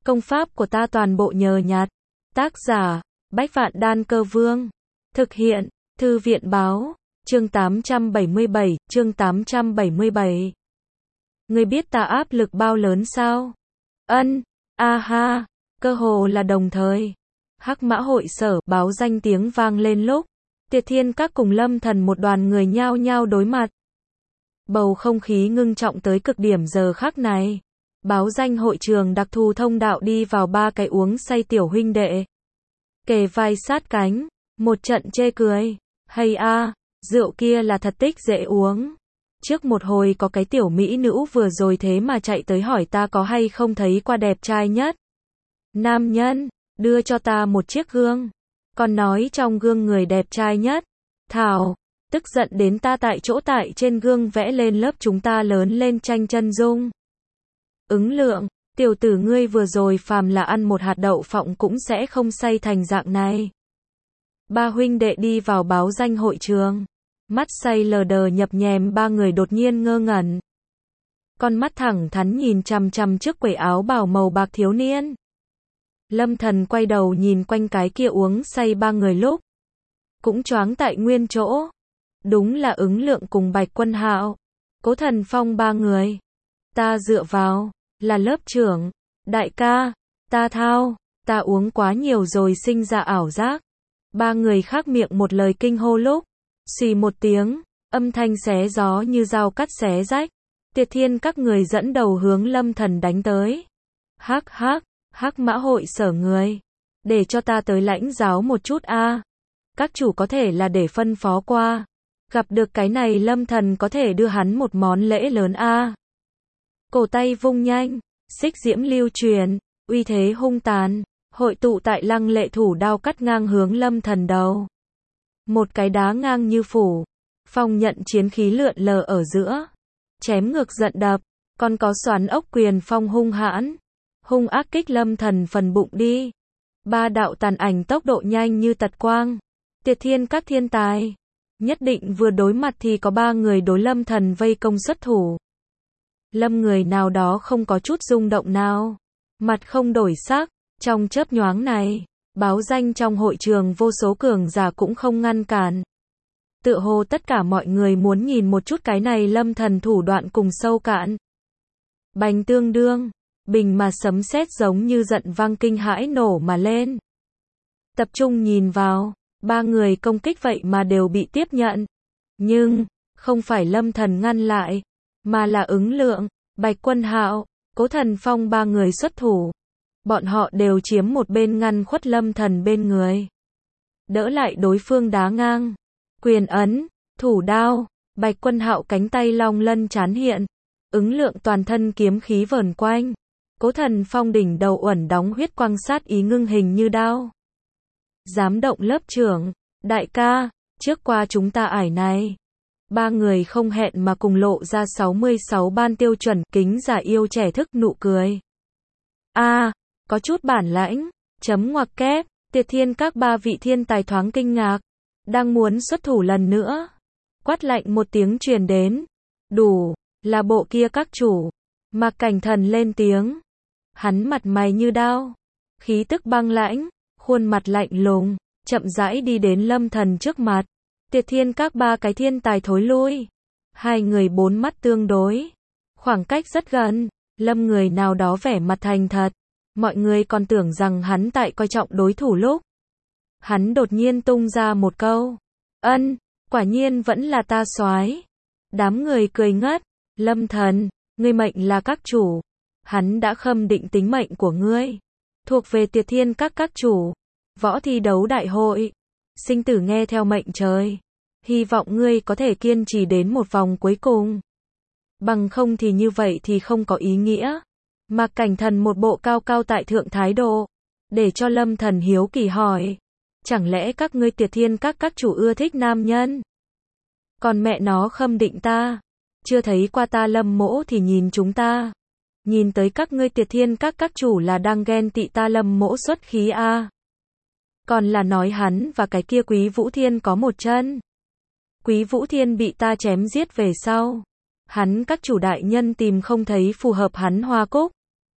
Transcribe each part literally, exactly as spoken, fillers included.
Công pháp của ta toàn bộ nhờ nhặt. Tác giả, Bách Vạn Đan Cơ Vương. Thực hiện, Thư viện Báo. Chương tám trăm bảy mươi bảy, chương tám trăm bảy mươi bảy. Ngươi biết ta áp lực bao lớn sao? Ân, a ha, cơ hồ là đồng thời. Hắc Mã Hội Sở, báo danh tiếng vang lên lúc Tiệt Thiên Các cùng Lâm Thần một đoàn người nhao nhao đối mặt. Bầu không khí ngưng trọng tới cực điểm giờ khắc này. Báo danh hội trường đặc thù thông đạo đi vào ba cái uống say tiểu huynh đệ. Kề vai sát cánh, một trận chê cười. Hay a, rượu kia là thật tích dễ uống. Trước một hồi có cái tiểu mỹ nữ vừa rồi thế mà chạy tới hỏi ta có hay không thấy qua đẹp trai nhất. Nam nhân, đưa cho ta một chiếc gương. Còn nói trong gương người đẹp trai nhất. Thảo, tức giận đến ta tại chỗ tại trên gương vẽ lên lớp chúng ta lớn lên tranh chân dung. Ứng Lượng, tiểu tử ngươi vừa rồi phàm là ăn một hạt đậu phộng cũng sẽ không say thành dạng này. Ba huynh đệ đi vào báo danh hội trường. Mắt say lờ đờ nhập nhèm ba người đột nhiên ngơ ngẩn. Con mắt thẳng thắn nhìn chằm chằm trước quầy áo bào màu bạc thiếu niên. Lâm Thần quay đầu nhìn quanh cái kia uống say ba người lúc. Cũng choáng tại nguyên chỗ. Đúng là Ứng Lượng cùng Bạch Quân Hạo. Cố Thần Phong ba người. Ta dựa vào, là lớp trưởng. Đại ca, ta thao, ta uống quá nhiều rồi sinh ra ảo giác. Ba người khác miệng một lời kinh hô lúc. Xì một tiếng, âm thanh xé gió như dao cắt xé rách. Tiệt Thiên Các người dẫn đầu hướng Lâm Thần đánh tới. Hắc hắc, Hắc Mã Hội Sở người. Để cho ta tới lãnh giáo một chút a. Các chủ có thể là để phân phó qua. Gặp được cái này Lâm Thần có thể đưa hắn một món lễ lớn a. Cổ tay vung nhanh, xích diễm lưu truyền, uy thế hung tàn, hội tụ tại lăng lệ thủ đao cắt ngang hướng Lâm Thần đầu. Một cái đá ngang như phủ, phong nhận chiến khí lượn lờ ở giữa, chém ngược giận đập, còn có xoắn ốc quyền phong hung hãn, hung ác kích Lâm Thần phần bụng đi. Ba đạo tàn ảnh tốc độ nhanh như tật quang, Tiệt Thiên Các thiên tài, nhất định vừa đối mặt thì có ba người đối Lâm Thần vây công xuất thủ. Lâm người nào đó không có chút rung động nào, mặt không đổi sắc, trong chớp nhoáng này. Báo danh trong hội trường vô số cường giả cũng không ngăn cản. Tựa hồ tất cả mọi người muốn nhìn một chút cái này Lâm Thần thủ đoạn cùng sâu cạn. Bành tương đương, bình mà sấm sét giống như giận vang kinh hãi nổ mà lên. Tập trung nhìn vào, ba người công kích vậy mà đều bị tiếp nhận. Nhưng, không phải Lâm Thần ngăn lại, mà là Ứng Lượng, Bạch Quân Hạo, Cố Thần Phong ba người xuất thủ. Bọn họ đều chiếm một bên ngăn khuất Lâm Thần bên người. Đỡ lại đối phương đá ngang. Quyền ấn, thủ đao, Bạch Quân Hạo cánh tay long lân chán hiện. Ứng Lượng toàn thân kiếm khí vờn quanh. Cố Thần Phong đỉnh đầu uẩn đóng huyết quang sát ý ngưng hình như đao. Dám động lớp trưởng, đại ca, trước qua chúng ta ải này. Ba người không hẹn mà cùng lộ ra sáu mươi sáu ban tiêu chuẩn kính giả yêu trẻ thức nụ cười. A, có chút bản lãnh, chấm ngoặc kép, Tiệt Thiên Các ba vị thiên tài thoáng kinh ngạc, đang muốn xuất thủ lần nữa. Quát lạnh một tiếng truyền đến, đủ, là bộ kia các chủ. Mạc Cảnh Thần lên tiếng, hắn mặt mày như đao, khí tức băng lãnh, khuôn mặt lạnh lùng, chậm rãi đi đến Lâm Thần trước mặt. Tiệt Thiên Các ba cái thiên tài thối lui, hai người bốn mắt tương đối, khoảng cách rất gần. Lâm người nào đó vẻ mặt thành thật. Mọi người còn tưởng rằng hắn tại coi trọng đối thủ lúc. Hắn đột nhiên tung ra một câu. Ân, quả nhiên vẫn là ta soái. Đám người cười ngất. Lâm Thần, ngươi mệnh là các chủ. Hắn đã khâm định tính mệnh của ngươi. Thuộc về Tiệt Thiên Các các chủ. Võ thi đấu đại hội. Sinh tử nghe theo mệnh trời. Hy vọng ngươi có thể kiên trì đến một vòng cuối cùng. Bằng không thì như vậy thì không có ý nghĩa. Mạc Cảnh Thần một bộ cao cao tại thượng thái độ, để cho Lâm Thần hiếu kỳ hỏi, chẳng lẽ các ngươi Tiệt Thiên Các các chủ ưa thích nam nhân? Còn mẹ nó khâm định ta, chưa thấy qua ta Lâm mỗ thì nhìn chúng ta. Nhìn tới các ngươi Tiệt Thiên Các các chủ là đang ghen tị ta Lâm mỗ xuất khí a. Còn là nói hắn và cái kia Quý Vũ Thiên có một chân. Quý Vũ Thiên bị ta chém giết về sau. Hắn các chủ đại nhân tìm không thấy phù hợp hắn hoa cúc.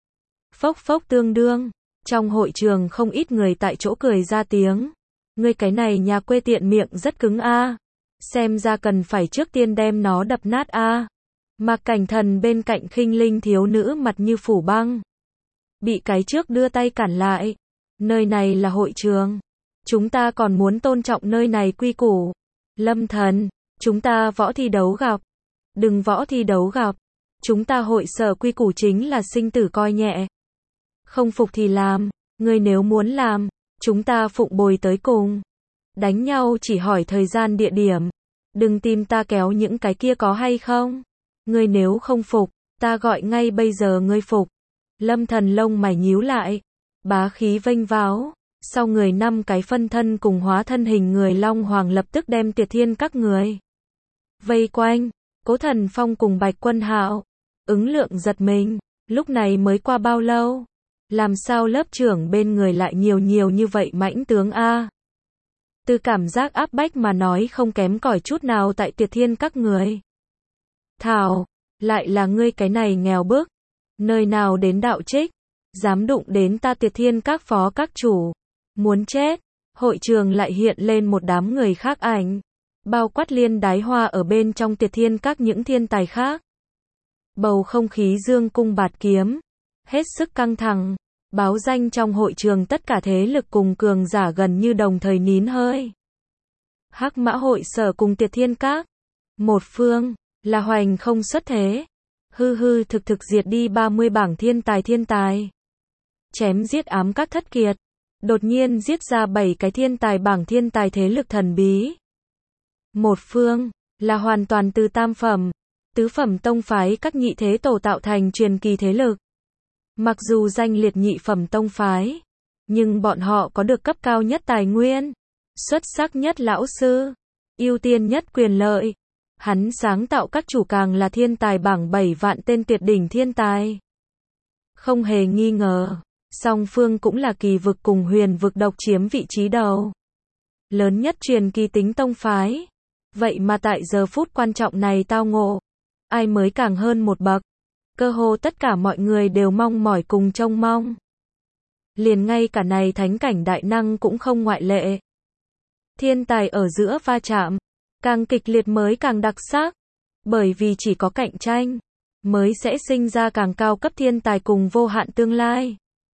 Phốc phốc tương đương. Trong hội trường không ít người tại chỗ cười ra tiếng. Ngươi cái này nhà quê tiện miệng rất cứng a. Xem ra cần phải trước tiên đem nó đập nát a. Mạc Cảnh Thần bên cạnh khinh linh thiếu nữ mặt như phủ băng. Bị cái trước đưa tay cản lại. Nơi này là hội trường. Chúng ta còn muốn tôn trọng nơi này quy củ. Lâm Thần, chúng ta võ thi đấu gặp. Đừng võ thi đấu gặp. Chúng ta hội sở quy củ chính là sinh tử coi nhẹ. Không phục thì làm. Ngươi nếu muốn làm, chúng ta phụng bồi tới cùng. Đánh nhau chỉ hỏi thời gian địa điểm. Đừng tìm ta kéo những cái kia có hay không. Ngươi nếu không phục, ta gọi ngay bây giờ ngươi phục. Lâm Thần lông mày nhíu lại. Bá khí vênh váo. Sau người năm cái phân thân cùng hóa thân hình người Long Hoàng lập tức đem Tiệt Thiên các người vây quanh. Cố Thần Phong cùng Bạch Quân Hạo. Ứng Lượng giật mình. Lúc này mới qua bao lâu? Làm sao lớp trưởng bên người lại nhiều nhiều như vậy mãnh tướng a? Từ cảm giác áp bách mà nói không kém cỏi chút nào tại Tiệt Thiên các người. Thảo, lại là ngươi cái này nghèo bức. Nơi nào đến đạo trích, dám đụng đến ta Tiệt Thiên các phó các chủ. Muốn chết. Hội trường lại hiện lên một đám người khác ảnh. Bao quát Liên Đái Hoa ở bên trong Tiệt Thiên các những thiên tài khác. Bầu không khí dương cung bạt kiếm. Hết sức căng thẳng. Báo danh trong hội trường tất cả thế lực cùng cường giả gần như đồng thời nín hơi. Hắc Mã hội sở cùng Tiệt Thiên các. Một phương, là Hoành không xuất thế. Hư hư thực thực diệt đi ba mươi bảng thiên tài thiên tài. Chém giết ám các thất kiệt. Đột nhiên giết ra bảy cái thiên tài bảng thiên tài thế lực thần bí. Một phương, là hoàn toàn từ tam phẩm, tứ phẩm tông phái các nhị thế tổ tạo thành truyền kỳ thế lực. Mặc dù danh liệt nhị phẩm tông phái, nhưng bọn họ có được cấp cao nhất tài nguyên, xuất sắc nhất lão sư, ưu tiên nhất quyền lợi. Hắn sáng tạo các chủ càng là thiên tài bảng bảy vạn tên tuyệt đỉnh thiên tài. Không hề nghi ngờ, song phương cũng là kỳ vực cùng huyền vực độc chiếm vị trí đầu. Lớn nhất truyền kỳ tính tông phái. Vậy mà tại giờ phút quan trọng này tao ngộ. Ai mới càng hơn một bậc. Cơ hồ tất cả mọi người đều mong mỏi cùng trông mong. Liền ngay cả này thánh cảnh đại năng cũng không ngoại lệ. Thiên tài ở giữa va chạm. Càng kịch liệt mới càng đặc sắc. Bởi vì chỉ có cạnh tranh, mới sẽ sinh ra càng cao cấp thiên tài cùng vô hạn tương lai.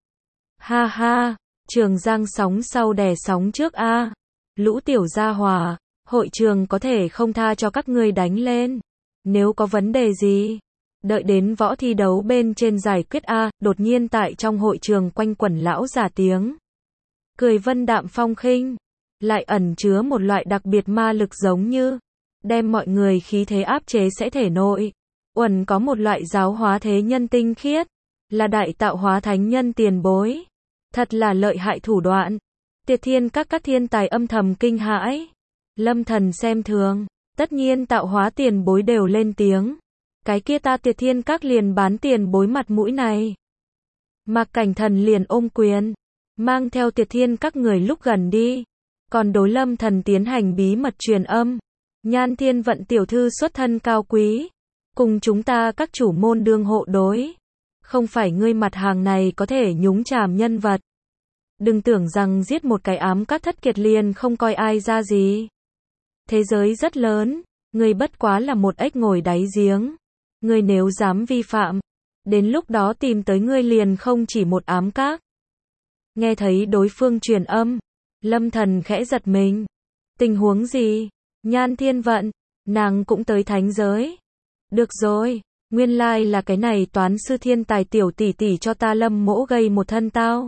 Ha ha, Trường Giang sóng sau đè sóng trước a. Lũ tiểu gia hỏa, hội trường có thể không tha cho các ngươi đánh lên. Nếu có vấn đề gì, đợi đến võ thi đấu bên trên giải quyết a. Đột nhiên tại trong hội trường quanh quẩn lão giả tiếng. Cười vân đạm phong khinh, lại ẩn chứa một loại đặc biệt ma lực giống như đem mọi người khí thế áp chế sẽ thể nội. Uẩn có một loại giáo hóa thế nhân tinh khiết, là đại tạo hóa thánh nhân tiền bối. Thật là lợi hại thủ đoạn. Tiệt Thiên các các thiên tài âm thầm kinh hãi. Lâm Thần xem thường, tất nhiên tạo hóa tiền bối đều lên tiếng. Cái kia ta Tiệt Thiên các liền bán tiền bối mặt mũi này. Mạc Cảnh Thần liền ôm quyền, mang theo Tiệt Thiên các người lúc gần đi. Còn đối Lâm Thần tiến hành bí mật truyền âm. Nhan Thiên Vận tiểu thư xuất thân cao quý, cùng chúng ta các chủ môn đương hộ đối. Không phải ngươi mặt hàng này có thể nhúng chàm nhân vật. Đừng tưởng rằng giết một cái ám các thất kiệt liền không coi ai ra gì. Thế giới rất lớn, ngươi bất quá là một ếch ngồi đáy giếng. Ngươi nếu dám vi phạm, đến lúc đó tìm tới ngươi liền không chỉ một ám các. Nghe thấy đối phương truyền âm, Lâm Thần khẽ giật mình. Tình huống gì? Nhan Thiên Vận, nàng cũng tới thánh giới. Được rồi, nguyên lai like là cái này toán sư thiên tài tiểu tỷ tỷ cho ta Lâm mỗ gây một thân tao.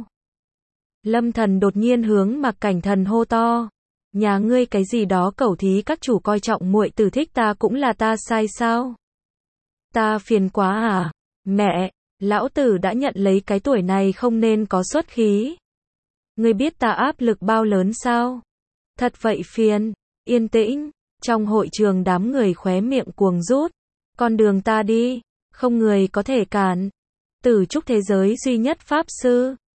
Lâm Thần đột nhiên hướng Mạc Cảnh Thần hô to. Nhà ngươi cái gì đó cẩu thí các chủ coi trọng muội tử thích ta cũng là ta sai sao? Ta phiền quá à? Mẹ, lão tử đã nhận lấy cái tuổi này không nên có xuất khí. Ngươi biết ta áp lực bao lớn sao? Thật vậy phiền. Yên tĩnh, trong hội trường đám người khóe miệng cuồng rút. Con đường ta đi, không người có thể cản. Tử trúc thế giới duy nhất pháp sư,